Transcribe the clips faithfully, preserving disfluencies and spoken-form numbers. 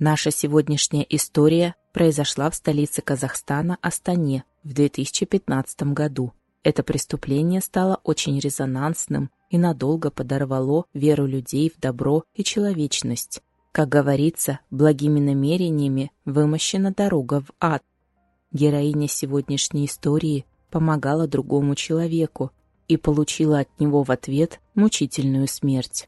Наша сегодняшняя история произошла в столице Казахстана, Астане, в две тысячи пятнадцатом году. Это преступление стало очень резонансным и надолго подорвало веру людей в добро и человечность. Как говорится, благими намерениями вымощена дорога в ад. Героиня сегодняшней истории помогала другому человеку и получила от него в ответ мучительную смерть.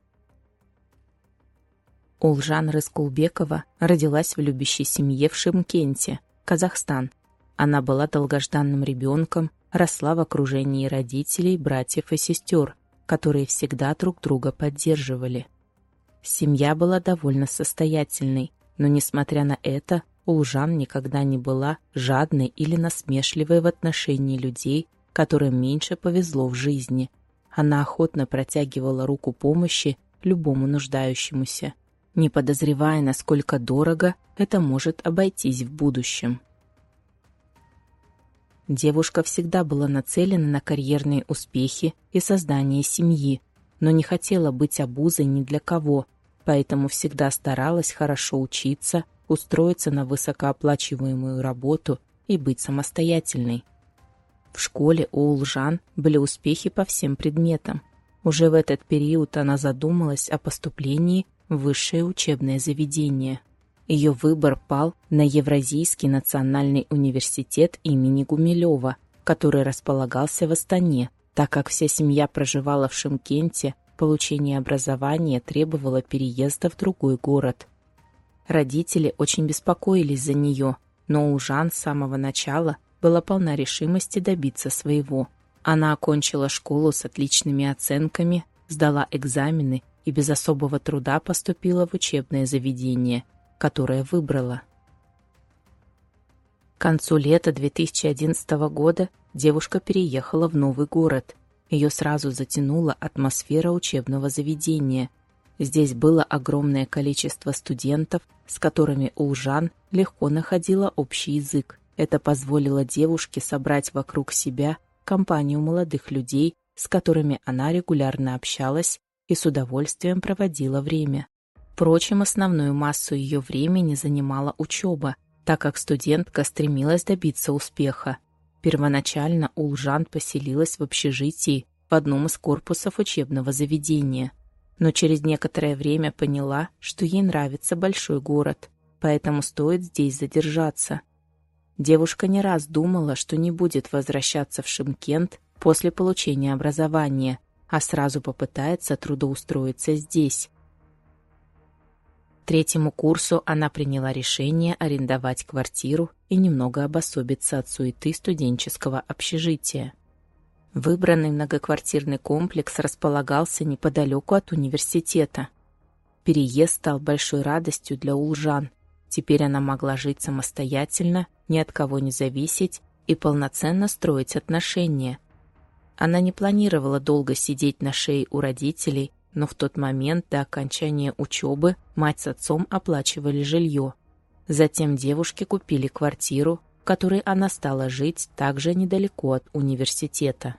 Улжан Рыскулбекова родилась в любящей семье в Шымкенте, Казахстан. Она была долгожданным ребенком, росла в окружении родителей, братьев и сестер, которые всегда друг друга поддерживали. Семья была довольно состоятельной, но, несмотря на это, Улжан никогда не была жадной или насмешливой в отношении людей, которым меньше повезло в жизни. Она охотно протягивала руку помощи любому нуждающемуся, не подозревая, насколько дорого это может обойтись в будущем. Девушка всегда была нацелена на карьерные успехи и создание семьи, но не хотела быть обузой ни для кого, поэтому всегда старалась хорошо учиться, устроиться на высокооплачиваемую работу и быть самостоятельной. В школе у Улжан были успехи по всем предметам. Уже в этот период она задумалась о поступлении в высшее учебное заведение. Ее выбор пал на Евразийский национальный университет имени Гумилева, который располагался в Астане. Так как вся семья проживала в Шымкенте, получение образования требовало переезда в другой город. Родители очень беспокоились за нее, но Улжан с самого начала была полна решимости добиться своего. Она окончила школу с отличными оценками, сдала экзамены и без особого труда поступила в учебное заведение, которое выбрала. К концу лета две тысячи одиннадцатого года девушка переехала в новый город. Ее сразу затянула атмосфера учебного заведения. Здесь было огромное количество студентов, с которыми Улжан легко находила общий язык. Это позволило девушке собрать вокруг себя компанию молодых людей, с которыми она регулярно общалась и с удовольствием проводила время. Впрочем, основную массу ее времени занимала учеба, так как студентка стремилась добиться успеха. Первоначально Улжан поселилась в общежитии в одном из корпусов учебного заведения, но через некоторое время поняла, что ей нравится большой город, поэтому стоит здесь задержаться. Девушка не раз думала, что не будет возвращаться в Шымкент после получения образования, а сразу попытается трудоустроиться здесь. К третьему курсу она приняла решение арендовать квартиру и немного обособиться от суеты студенческого общежития. Выбранный многоквартирный комплекс располагался неподалеку от университета. Переезд стал большой радостью для Улжан. Теперь она могла жить самостоятельно, ни от кого не зависеть и полноценно строить отношения. Она не планировала долго сидеть на шее у родителей, но в тот момент до окончания учебы мать с отцом оплачивали жилье. Затем девушки купили квартиру, в которой она стала жить также недалеко от университета.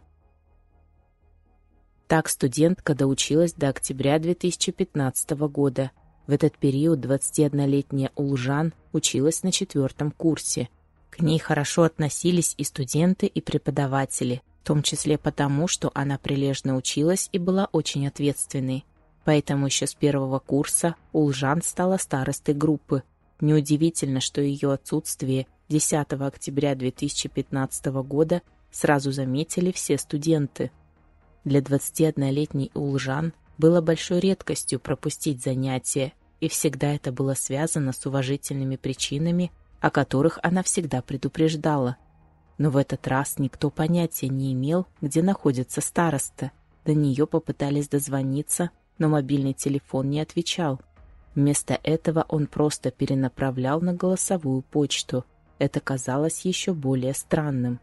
Так студентка доучилась до октября две тысячи пятнадцатого года. В этот период двадцатиоднолетняя Улжан училась на четвертом курсе. К ней хорошо относились и студенты, и преподаватели, в том числе потому, что она прилежно училась и была очень ответственной. Поэтому еще с первого курса Улжан стала старостой группы. Неудивительно, что ее отсутствие десятого октября две тысячи пятнадцатого года сразу заметили все студенты. Для двадцатиоднолетней Улжан было большой редкостью пропустить занятия, и всегда это было связано с уважительными причинами, о которых она всегда предупреждала. Но в этот раз никто понятия не имел, где находится староста. До нее попытались дозвониться, но мобильный телефон не отвечал. Вместо этого он просто перенаправлял на голосовую почту. Это казалось еще более странным.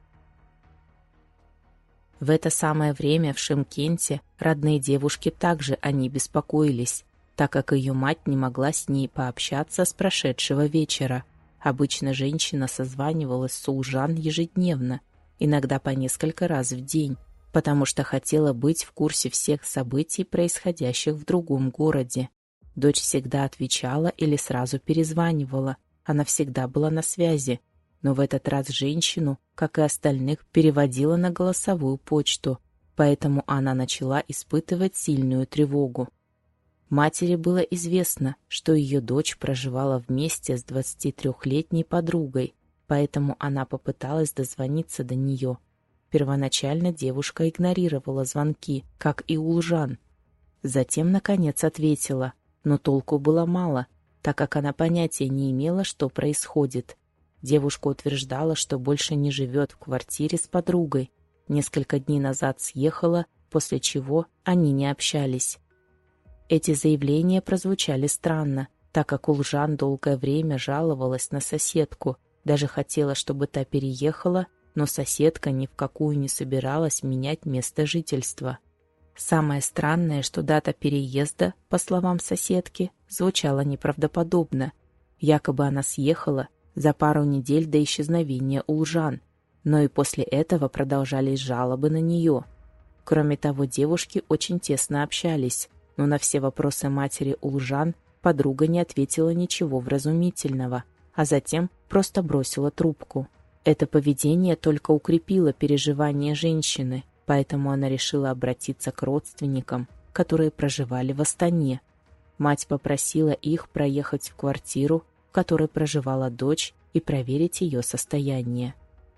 В это самое время в Шымкенте родные девушки также о ней беспокоились, так как ее мать не могла с ней пообщаться с прошедшего вечера. Обычно женщина созванивалась с Улжан ежедневно, иногда по несколько раз в день, потому что хотела быть в курсе всех событий, происходящих в другом городе. Дочь всегда отвечала или сразу перезванивала. Она всегда была на связи. Но в этот раз женщину, как и остальных, переводила на голосовую почту, поэтому она начала испытывать сильную тревогу. Матери было известно, что ее дочь проживала вместе с двадцатитрёхлетней подругой, поэтому она попыталась дозвониться до нее. Первоначально девушка игнорировала звонки, как и Улжан. Затем, наконец, ответила, но толку было мало, так как она понятия не имела, что происходит. Девушка утверждала, что больше не живет в квартире с подругой. Несколько дней назад съехала, после чего они не общались. Эти заявления прозвучали странно, так как Улжан долгое время жаловалась на соседку, даже хотела, чтобы та переехала, но соседка ни в какую не собиралась менять место жительства. Самое странное, что дата переезда, по словам соседки, звучала неправдоподобно. Якобы она съехала за пару недель до исчезновения Улжан, но и после этого продолжались жалобы на нее. Кроме того, девушки очень тесно общались, но на все вопросы матери Улжан подруга не ответила ничего вразумительного, а затем просто бросила трубку. Это поведение только укрепило переживания женщины, поэтому она решила обратиться к родственникам, которые проживали в Астане. Мать попросила их проехать в квартиру, в которой проживала дочь, и проверить ее состояние.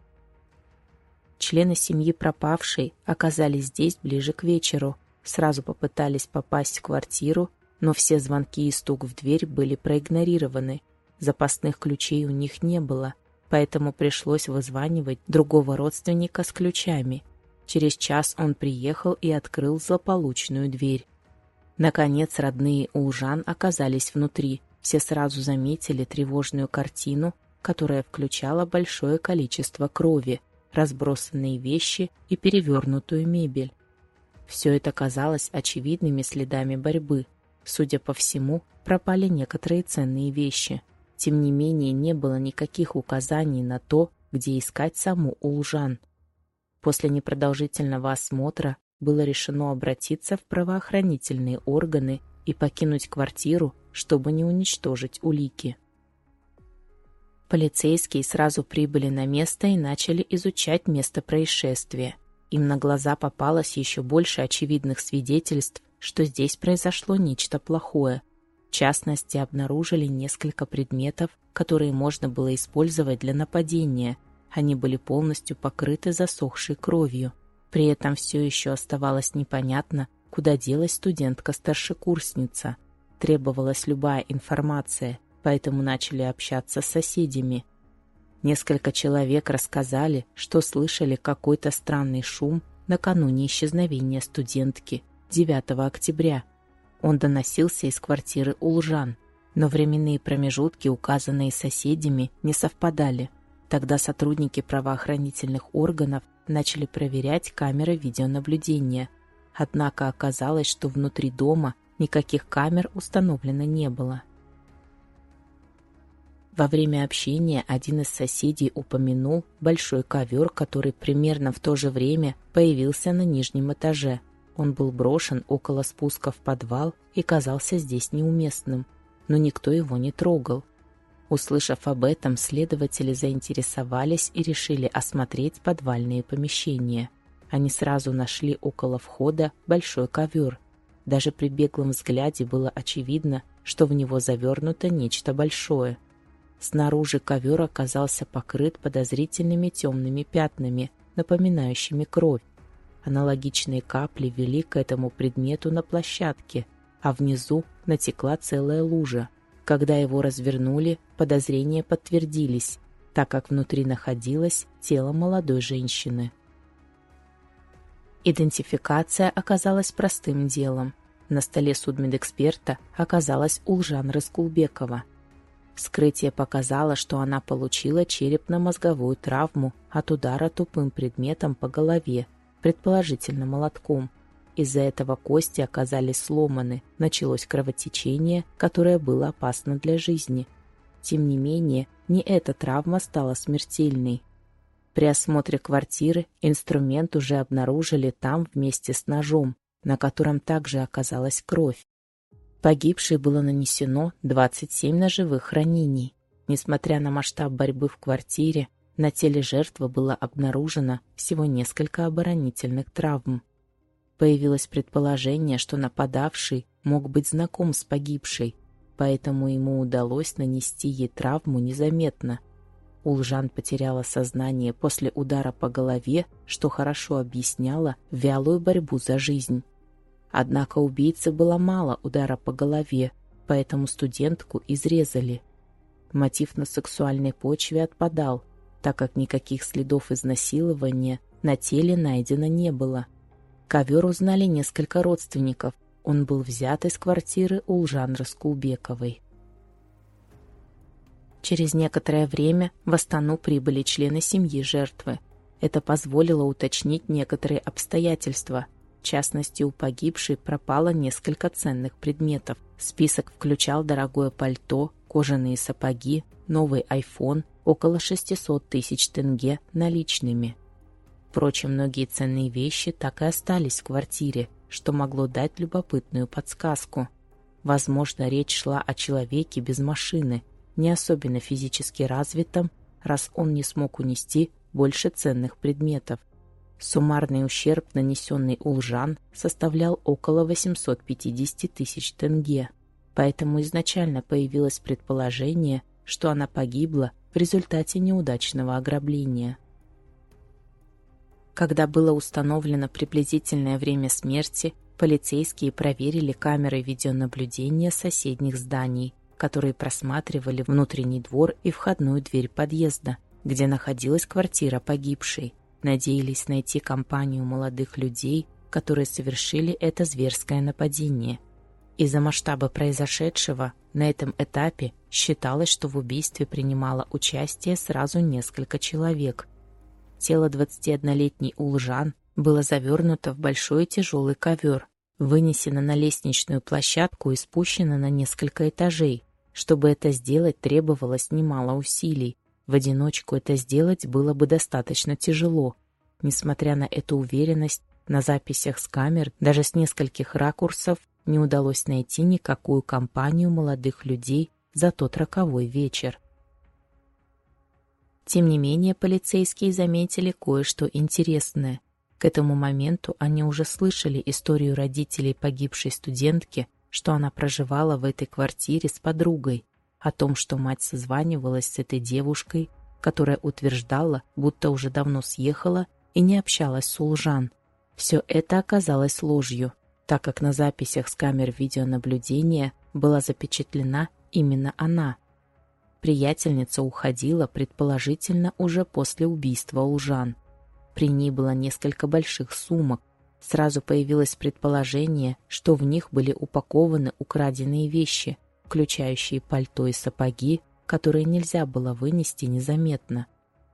Члены семьи пропавшей оказались здесь ближе к вечеру, сразу попытались попасть в квартиру, но все звонки и стук в дверь были проигнорированы. Запасных ключей у них не было, поэтому пришлось вызванивать другого родственника с ключами. Через час он приехал и открыл злополучную дверь. Наконец родные Улжан оказались внутри. Все сразу заметили тревожную картину, которая включала большое количество крови, разбросанные вещи и перевернутую мебель. Все это казалось очевидными следами борьбы. Судя по всему, пропали некоторые ценные вещи. Тем не менее, не было никаких указаний на то, где искать саму Улжан. После непродолжительного осмотра было решено обратиться в правоохранительные органы и покинуть квартиру, чтобы не уничтожить улики. Полицейские сразу прибыли на место и начали изучать место происшествия. Им на глаза попалось еще больше очевидных свидетельств, что здесь произошло нечто плохое. В частности, обнаружили несколько предметов, которые можно было использовать для нападения. Они были полностью покрыты засохшей кровью. При этом все еще оставалось непонятно, куда делась студентка-старшекурсница. Требовалась любая информация, поэтому начали общаться с соседями. Несколько человек рассказали, что слышали какой-то странный шум накануне исчезновения студентки девятого октября. Он доносился из квартиры Улжан, но временные промежутки, указанные соседями, не совпадали. Тогда сотрудники правоохранительных органов начали проверять камеры видеонаблюдения. Однако оказалось, что внутри дома никаких камер установлено не было. Во время общения один из соседей упомянул большой ковер, который примерно в то же время появился на нижнем этаже. Он был брошен около спуска в подвал и казался здесь неуместным, но никто его не трогал. Услышав об этом, следователи заинтересовались и решили осмотреть подвальные помещения. Они сразу нашли около входа большой ковер. Даже при беглом взгляде было очевидно, что в него завернуто нечто большое. Снаружи ковер оказался покрыт подозрительными темными пятнами, напоминающими кровь. Аналогичные капли вели к этому предмету на площадке, а внизу натекла целая лужа. Когда его развернули, подозрения подтвердились, так как внутри находилось тело молодой женщины. Идентификация оказалась простым делом. На столе судмедэксперта оказалась Улжан Рыскулбекова. Вскрытие показало, что она получила черепно-мозговую травму от удара тупым предметом по голове, предположительно молотком. Из-за этого кости оказались сломаны, началось кровотечение, которое было опасно для жизни. Тем не менее, не эта травма стала смертельной. При осмотре квартиры инструмент уже обнаружили там вместе с ножом, на котором также оказалась кровь. Погибшей было нанесено двадцать семь ножевых ранений. Несмотря на масштаб борьбы в квартире, на теле жертвы было обнаружено всего несколько оборонительных травм. Появилось предположение, что нападавший мог быть знаком с погибшей, поэтому ему удалось нанести ей травму незаметно. Улжан потеряла сознание после удара по голове, что хорошо объясняло вялую борьбу за жизнь. Однако убийце было мало удара по голове, поэтому студентку изрезали. Мотив на сексуальной почве отпадал, так как никаких следов изнасилования на теле найдено не было. Ковер узнали несколько родственников. Он был взят из квартиры Улжан Раскулбековой. Через некоторое время в Астану прибыли члены семьи жертвы. Это позволило уточнить некоторые обстоятельства. В частности, у погибшей пропало несколько ценных предметов. Список включал дорогое пальто, кожаные сапоги, новый айфон, около шестьсот тысяч тенге наличными. Впрочем, многие ценные вещи так и остались в квартире, что могло дать любопытную подсказку. Возможно, речь шла о человеке без машины, не особенно физически развитом, раз он не смог унести больше ценных предметов. Суммарный ущерб, нанесенный Улжан, составлял около восемьсот пятьдесят тысяч тенге, поэтому изначально появилось предположение, что она погибла в результате неудачного ограбления. Когда было установлено приблизительное время смерти, полицейские проверили камеры видеонаблюдения соседних зданий, которые просматривали внутренний двор и входную дверь подъезда, где находилась квартира погибшей. Надеялись найти компанию молодых людей, которые совершили это зверское нападение. Из-за масштаба произошедшего на этом этапе считалось, что в убийстве принимало участие сразу несколько человек. Тело двадцатиоднолетней Улжан было завернуто в большой тяжелый ковер, вынесено на лестничную площадку и спущено на несколько этажей. Чтобы это сделать, требовалось немало усилий. В одиночку это сделать было бы достаточно тяжело. Несмотря на эту уверенность, на записях с камер, даже с нескольких ракурсов, не удалось найти никакую компанию молодых людей за тот роковой вечер. Тем не менее, полицейские заметили кое-что интересное. К этому моменту они уже слышали историю родителей погибшей студентки, что она проживала в этой квартире с подругой, о том, что мать созванивалась с этой девушкой, которая утверждала, будто уже давно съехала и не общалась с Улжан. Все это оказалось ложью, так как на записях с камер видеонаблюдения была запечатлена именно она. Приятельница уходила, предположительно, уже после убийства Улжан. При ней было несколько больших сумок. Сразу появилось предположение, что в них были упакованы украденные вещи, включающие пальто и сапоги, которые нельзя было вынести незаметно.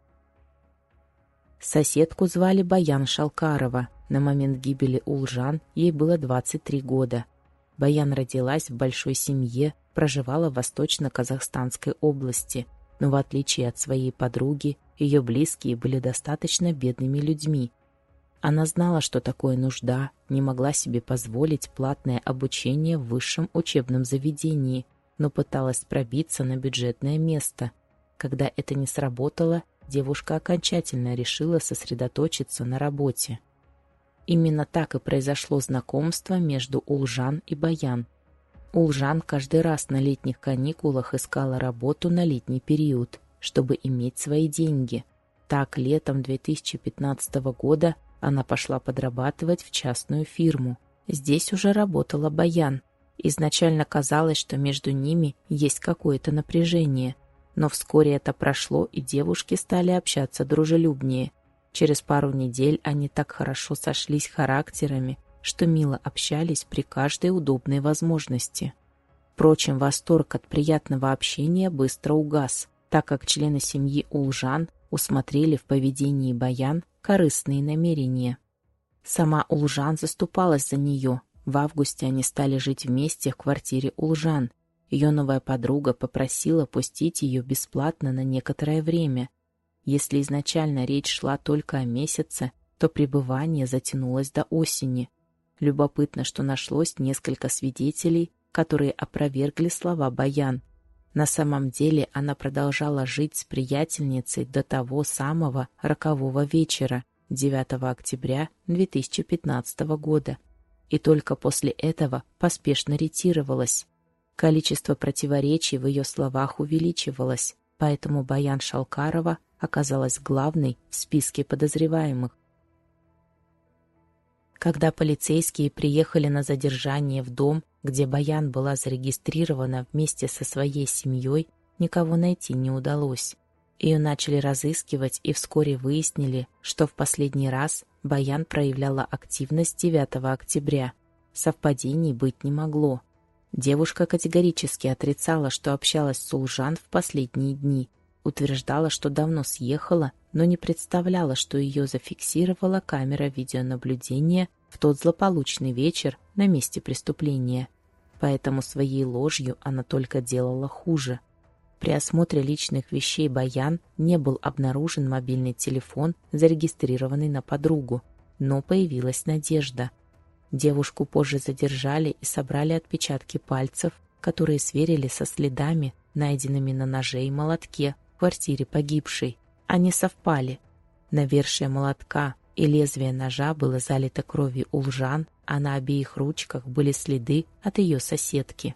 Соседку звали Баян Шалкарова. На момент гибели Улжан ей было двадцать три года. Баян родилась в большой семье, проживала в Восточно-Казахстанской области, но в отличие от своей подруги, ее близкие были достаточно бедными людьми. Она знала, что такое нужда, не могла себе позволить платное обучение в высшем учебном заведении, но пыталась пробиться на бюджетное место. Когда это не сработало, девушка окончательно решила сосредоточиться на работе. Именно так и произошло знакомство между Улжан и Баян. Улжан каждый раз на летних каникулах искала работу на летний период, чтобы иметь свои деньги. Так, летом две тысячи пятнадцатого года она пошла подрабатывать в частную фирму. Здесь уже работала Баян. Изначально казалось, что между ними есть какое-то напряжение, но вскоре это прошло, и девушки стали общаться дружелюбнее. Через пару недель они так хорошо сошлись характерами, что мило общались при каждой удобной возможности. Впрочем, восторг от приятного общения быстро угас, так как члены семьи Улжан усмотрели в поведении Баян корыстные намерения. Сама Улжан заступалась за нее. В августе они стали жить вместе в квартире Улжан. Ее новая подруга попросила пустить ее бесплатно на некоторое время. Если изначально речь шла только о месяце, то пребывание затянулось до осени. Любопытно, что нашлось несколько свидетелей, которые опровергли слова Баян. На самом деле она продолжала жить с приятельницей до того самого рокового вечера, девятого октября две тысячи пятнадцатого года, и только после этого поспешно ретировалась. Количество противоречий в ее словах увеличивалось, поэтому Баян Шалкарова оказалась главной в списке подозреваемых. Когда полицейские приехали на задержание в дом, где Баян была зарегистрирована вместе со своей семьей, никого найти не удалось. Ее начали разыскивать и вскоре выяснили, что в последний раз Баян проявляла активность девятого октября. Совпадений быть не могло. Девушка категорически отрицала, что общалась с Улжан в последние дни, утверждала, что давно съехала, но не представляла, что ее зафиксировала камера видеонаблюдения в тот злополучный вечер на месте преступления. Поэтому своей ложью она только делала хуже. При осмотре личных вещей Баян не был обнаружен мобильный телефон, зарегистрированный на подругу, но появилась надежда. Девушку позже задержали и собрали отпечатки пальцев, которые сверили со следами, найденными на ноже и молотке в квартире погибшей. Они совпали. Навершие молотка и лезвие ножа было залито кровью Улжан, а на обеих ручках были следы от ее соседки.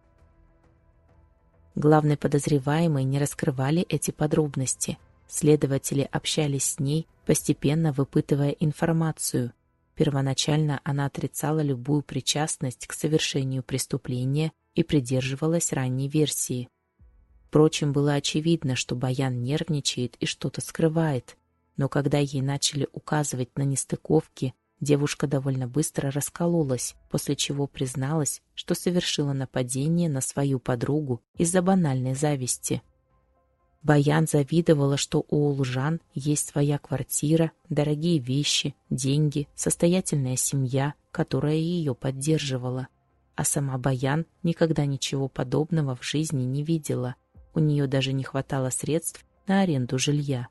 Главной подозреваемой не раскрывали эти подробности. Следователи общались с ней, постепенно выпытывая информацию. Первоначально она отрицала любую причастность к совершению преступления и придерживалась ранней версии. Впрочем, было очевидно, что Баян нервничает и что-то скрывает. Но когда ей начали указывать на нестыковки, девушка довольно быстро раскололась, после чего призналась, что совершила нападение на свою подругу из-за банальной зависти. Баян завидовала, что у Улжан есть своя квартира, дорогие вещи, деньги, состоятельная семья, которая ее поддерживала. А сама Баян никогда ничего подобного в жизни не видела. У нее даже не хватало средств на аренду жилья.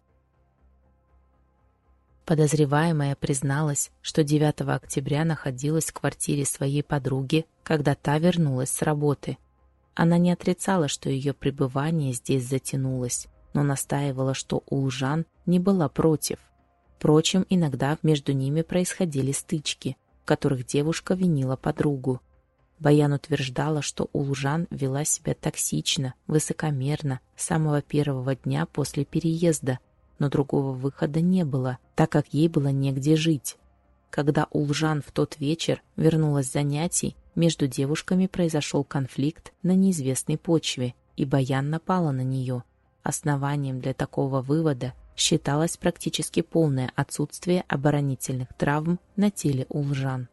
Подозреваемая призналась, что девятого октября находилась в квартире своей подруги, когда та вернулась с работы. Она не отрицала, что ее пребывание здесь затянулось, но настаивала, что Улжан не была против. Впрочем, иногда между ними происходили стычки, в которых девушка винила подругу. Баян утверждала, что Улжан вела себя токсично, высокомерно с самого первого дня после переезда, но другого выхода не было, так как ей было негде жить. Когда Улжан в тот вечер вернулась с занятий, между девушками произошел конфликт на неизвестной почве, и Баян напала на нее. Основанием для такого вывода считалось практически полное отсутствие оборонительных травм на теле Улжан.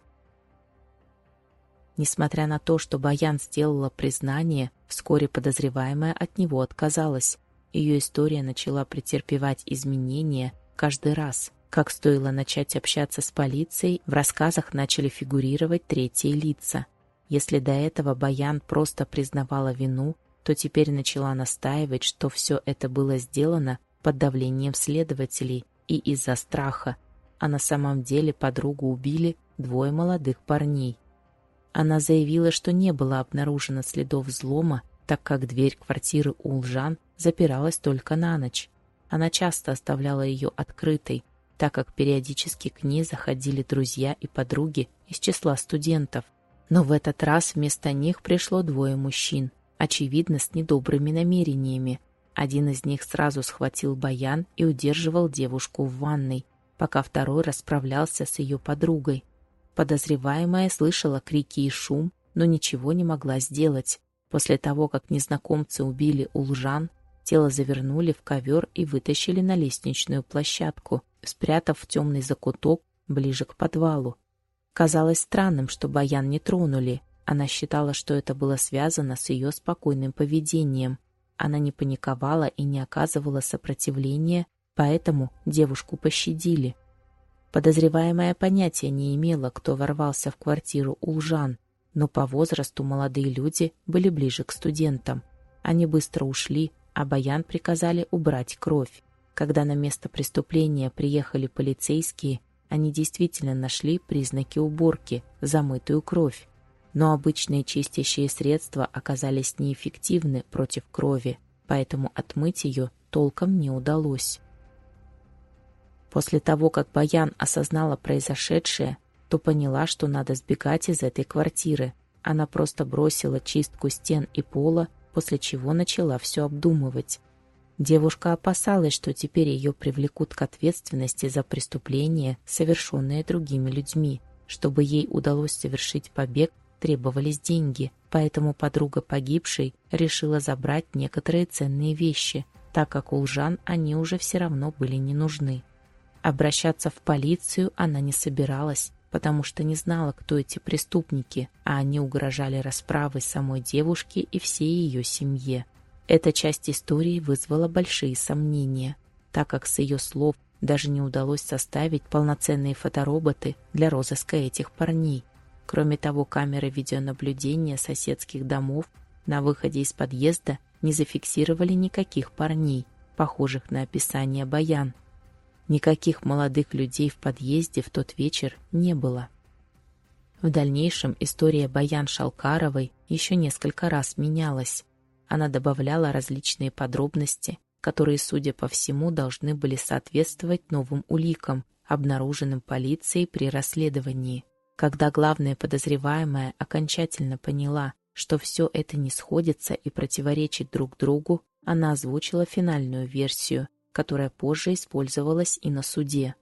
Несмотря на то, что Баян сделала признание, вскоре подозреваемая от него отказалась. Ее история начала претерпевать изменения каждый раз. Как стоило начать общаться с полицией, в рассказах начали фигурировать третьи лица. Если до этого Баян просто признавала вину, то теперь начала настаивать, что все это было сделано под давлением следователей и из-за страха, а на самом деле подругу убили двое молодых парней. Она заявила, что не было обнаружено следов взлома, так как дверь квартиры Улжан запиралась только на ночь. Она часто оставляла ее открытой, так как периодически к ней заходили друзья и подруги из числа студентов. Но в этот раз вместо них пришло двое мужчин, очевидно, с недобрыми намерениями. Один из них сразу схватил Баян и удерживал девушку в ванной, пока второй расправлялся с ее подругой. Подозреваемая слышала крики и шум, но ничего не могла сделать. После того, как незнакомцы убили Улжан, тело завернули в ковер и вытащили на лестничную площадку, спрятав в темный закуток ближе к подвалу. Казалось странным, что Баян не тронули. Она считала, что это было связано с ее спокойным поведением. Она не паниковала и не оказывала сопротивления, поэтому девушку пощадили. Подозреваемая понятия не имела, кто ворвался в квартиру Улжан, но по возрасту молодые люди были ближе к студентам. Они быстро ушли, а Баян приказали убрать кровь. Когда на место преступления приехали полицейские, они действительно нашли признаки уборки, замытую кровь. Но обычные чистящие средства оказались неэффективны против крови, поэтому отмыть ее толком не удалось. После того, как Баян осознала произошедшее, то поняла, что надо сбегать из этой квартиры. Она просто бросила чистку стен и пола, после чего начала все обдумывать. Девушка опасалась, что теперь ее привлекут к ответственности за преступления, совершенные другими людьми. Чтобы ей удалось совершить побег, требовались деньги, поэтому подруга погибшей решила забрать некоторые ценные вещи, так как Улжан они уже все равно были не нужны. Обращаться в полицию она не собиралась, потому что не знала, кто эти преступники, а они угрожали расправой самой девушке и всей ее семье. Эта часть истории вызвала большие сомнения, так как с ее слов даже не удалось составить полноценные фотороботы для розыска этих парней. Кроме того, камеры видеонаблюдения соседских домов на выходе из подъезда не зафиксировали никаких парней, похожих на описание Баян. Никаких молодых людей в подъезде в тот вечер не было. В дальнейшем история Баян Шалкаровой еще несколько раз менялась. Она добавляла различные подробности, которые, судя по всему, должны были соответствовать новым уликам, обнаруженным полицией при расследовании. Когда главная подозреваемая окончательно поняла, что все это не сходится и противоречит друг другу, она озвучила финальную версию, которая позже использовалась и на суде.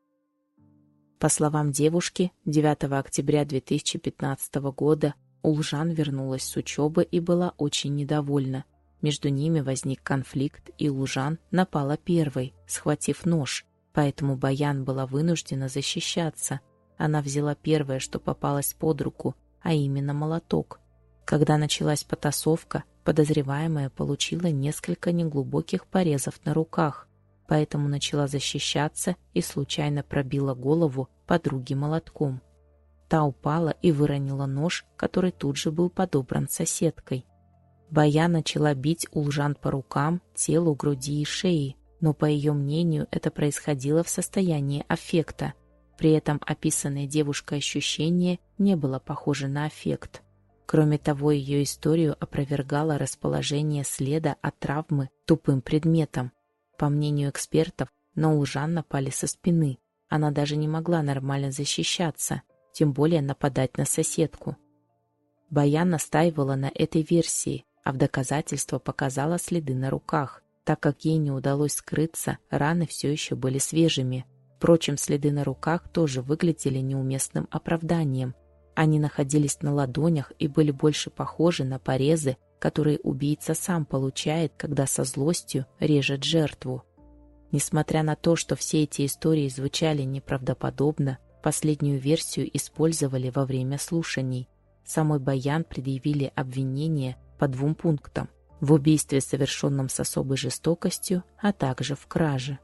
По словам девушки, девятого октября две тысячи пятнадцатого года Улжан вернулась с учебы и была очень недовольна. Между ними возник конфликт, и Улжан напала первой, схватив нож, поэтому Баян была вынуждена защищаться. Она взяла первое, что попалось под руку, а именно молоток. Когда началась потасовка, подозреваемая получила несколько неглубоких порезов на руках, поэтому начала защищаться и случайно пробила голову подруге молотком. Та упала и выронила нож, который тут же был подобран соседкой. Баян начала бить Улжан по рукам, телу, груди и шее, но, по ее мнению, это происходило в состоянии аффекта. При этом описанное девушкой ощущение не было похоже на аффект. Кроме того, ее историю опровергало расположение следа от травмы тупым предметом. По мнению экспертов, на Улжан напали со спины. Она даже не могла нормально защищаться, тем более нападать на соседку. Баян настаивала на этой версии, а в доказательство показала следы на руках. Так как ей не удалось скрыться, раны все еще были свежими. Впрочем, следы на руках тоже выглядели неуместным оправданием. Они находились на ладонях и были больше похожи на порезы, которые убийца сам получает, когда со злостью режет жертву. Несмотря на то, что все эти истории звучали неправдоподобно, последнюю версию использовали во время слушаний. Самой Баян предъявили обвинение по двум пунктам: в убийстве, совершенном с особой жестокостью, а также в краже.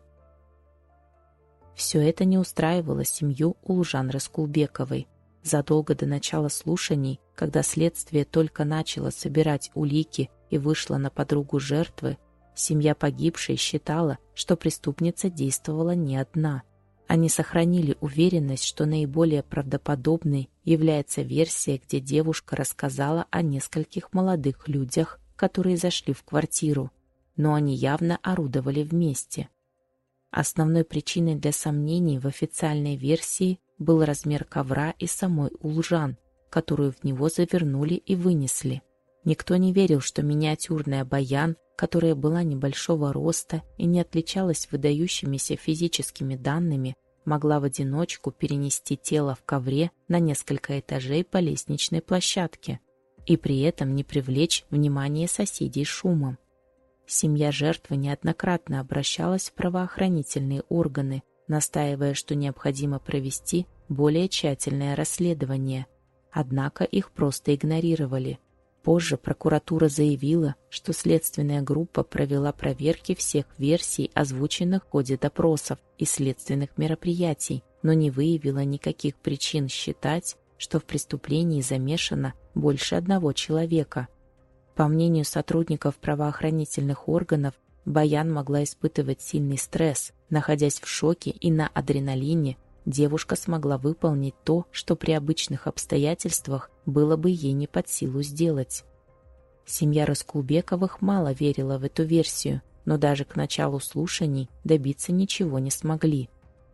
Все это не устраивало семью Улжан Раскулбековой. Задолго до начала слушаний, когда следствие только начало собирать улики и вышло на подругу жертвы, семья погибшей считала, что преступница действовала не одна. Они сохранили уверенность, что наиболее правдоподобной является версия, где девушка рассказала о нескольких молодых людях, которые зашли в квартиру, но они явно орудовали вместе. Основной причиной для сомнений в официальной версии был размер ковра и самой Улжан, которую в него завернули и вынесли. Никто не верил, что миниатюрная Баян, которая была небольшого роста и не отличалась выдающимися физическими данными, могла в одиночку перенести тело в ковре на несколько этажей по лестничной площадке и при этом не привлечь внимание соседей шумом. Семья жертвы неоднократно обращалась в правоохранительные органы, настаивая, что необходимо провести более тщательное расследование. Однако их просто игнорировали. Позже прокуратура заявила, что следственная группа провела проверки всех версий, озвученных в ходе допросов и следственных мероприятий, но не выявила никаких причин считать, что в преступлении замешано больше одного человека. По мнению сотрудников правоохранительных органов, Баян могла испытывать сильный стресс, находясь в шоке и на адреналине, девушка смогла выполнить то, что при обычных обстоятельствах было бы ей не под силу сделать. Семья Раскулбековых мало верила в эту версию, но даже к началу слушаний добиться ничего не смогли.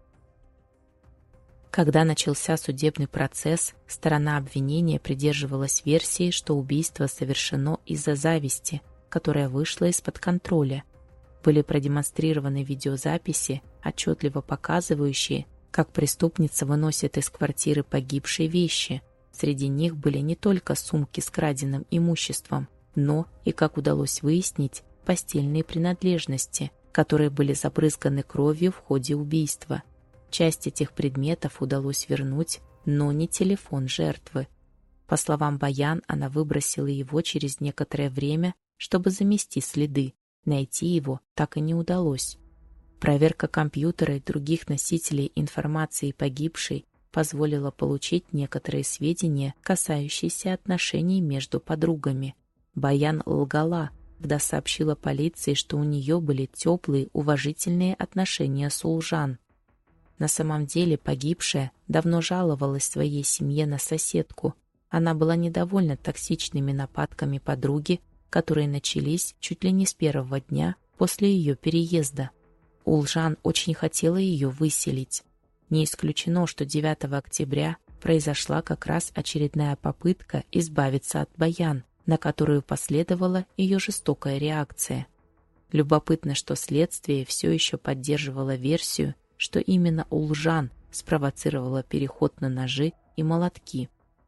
Когда начался судебный процесс, сторона обвинения придерживалась версии, что убийство совершено из-за зависти, которая вышла из-под контроля. Были продемонстрированы видеозаписи, отчетливо показывающие, как преступница выносит из квартиры погибшей вещи. Среди них были не только сумки с краденным имуществом, но и, как удалось выяснить, постельные принадлежности, которые были забрызганы кровью в ходе убийства. Часть этих предметов удалось вернуть, но не телефон жертвы. По словам Баян, она выбросила его через некоторое время, чтобы замести следы. Найти его так и не удалось. Проверка компьютера и других носителей информации погибшей позволила получить некоторые сведения, касающиеся отношений между подругами. Баян лгала, когда сообщила полиции, что у нее были теплые, уважительные отношения с Улжан. На самом деле погибшая давно жаловалась своей семье на соседку. Она была недовольна токсичными нападками подруги, которые начались чуть ли не с первого дня после ее переезда. Улжан очень хотела ее выселить. Не исключено, что девятого октября произошла как раз очередная попытка избавиться от Баян, на которую последовала ее жестокая реакция. Любопытно, что следствие все еще поддерживало версию, что именно Улжан спровоцировала переход на ножи и молотки.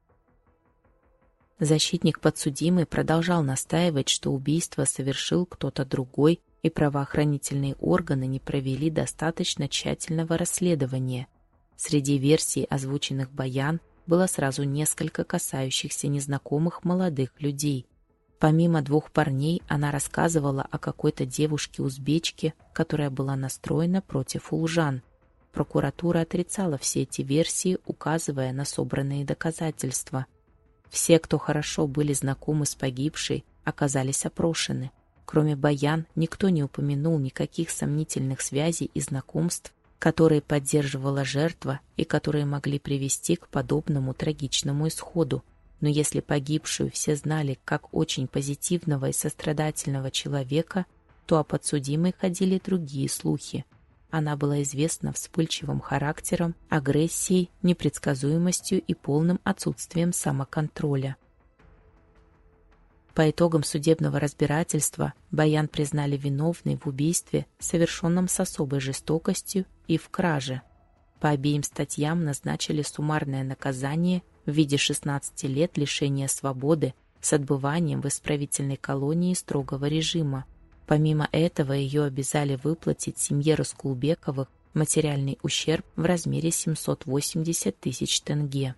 Защитник подсудимый продолжал настаивать, что убийство совершил кто-то другой, и правоохранительные органы не провели достаточно тщательного расследования. Среди версий, озвученных Баян, было сразу несколько касающихся незнакомых молодых людей. Помимо двух парней, она рассказывала о какой-то девушке-узбечке, которая была настроена против Улжан. Прокуратура отрицала все эти версии, указывая на собранные доказательства. Все, кто хорошо были знакомы с погибшей, оказались опрошены. Кроме Баян, никто не упомянул никаких сомнительных связей и знакомств, которые поддерживала жертва и которые могли привести к подобному трагичному исходу. Но если погибшую все знали как очень позитивного и сострадательного человека, то о подсудимой ходили другие слухи. Она была известна вспыльчивым характером, агрессией, непредсказуемостью и полным отсутствием самоконтроля. По итогам судебного разбирательства Баян признали виновной в убийстве, совершенном с особой жестокостью, и в краже. По обеим статьям назначили суммарное наказание в виде шестнадцати лет лишения свободы с отбыванием в исправительной колонии строгого режима. Помимо этого ее обязали выплатить семье Раскулбековых материальный ущерб в размере семьсот восемьдесят тысяч тенге.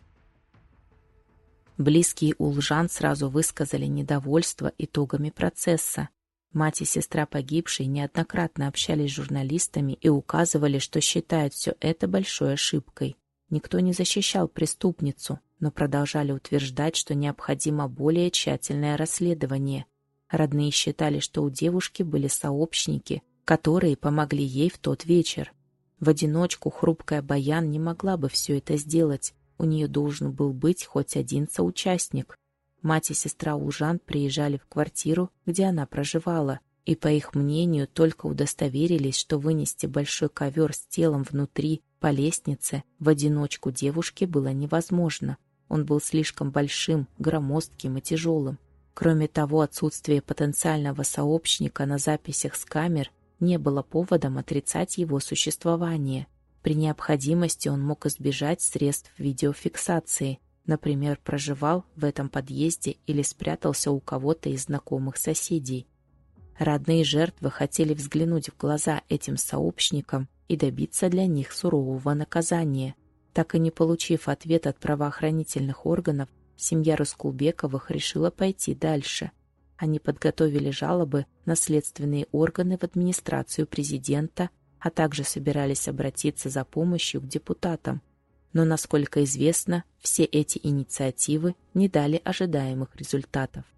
Близкие Улжан сразу высказали недовольство итогами процесса. Мать и сестра погибшей неоднократно общались с журналистами и указывали, что считают все это большой ошибкой. Никто не защищал преступницу, но продолжали утверждать, что необходимо более тщательное расследование. Родные считали, что у девушки были сообщники, которые помогли ей в тот вечер. В одиночку хрупкая Баян не могла бы все это сделать. У нее должен был быть хоть один соучастник. Мать и сестра Улжан приезжали в квартиру, где она проживала, и, по их мнению, только удостоверились, что вынести большой ковер с телом внутри по лестнице в одиночку девушке было невозможно. Он был слишком большим, громоздким и тяжелым. Кроме того, отсутствие потенциального сообщника на записях с камер не было поводом отрицать его существование. При необходимости он мог избежать средств видеофиксации, например, проживал в этом подъезде или спрятался у кого-то из знакомых соседей. Родные жертвы хотели взглянуть в глаза этим сообщникам и добиться для них сурового наказания. Так и не получив ответ от правоохранительных органов, семья Раскулбековых решила пойти дальше. Они подготовили жалобы на следственные органы в администрацию президента, а также собирались обратиться за помощью к депутатам. Но, насколько известно, все эти инициативы не дали ожидаемых результатов.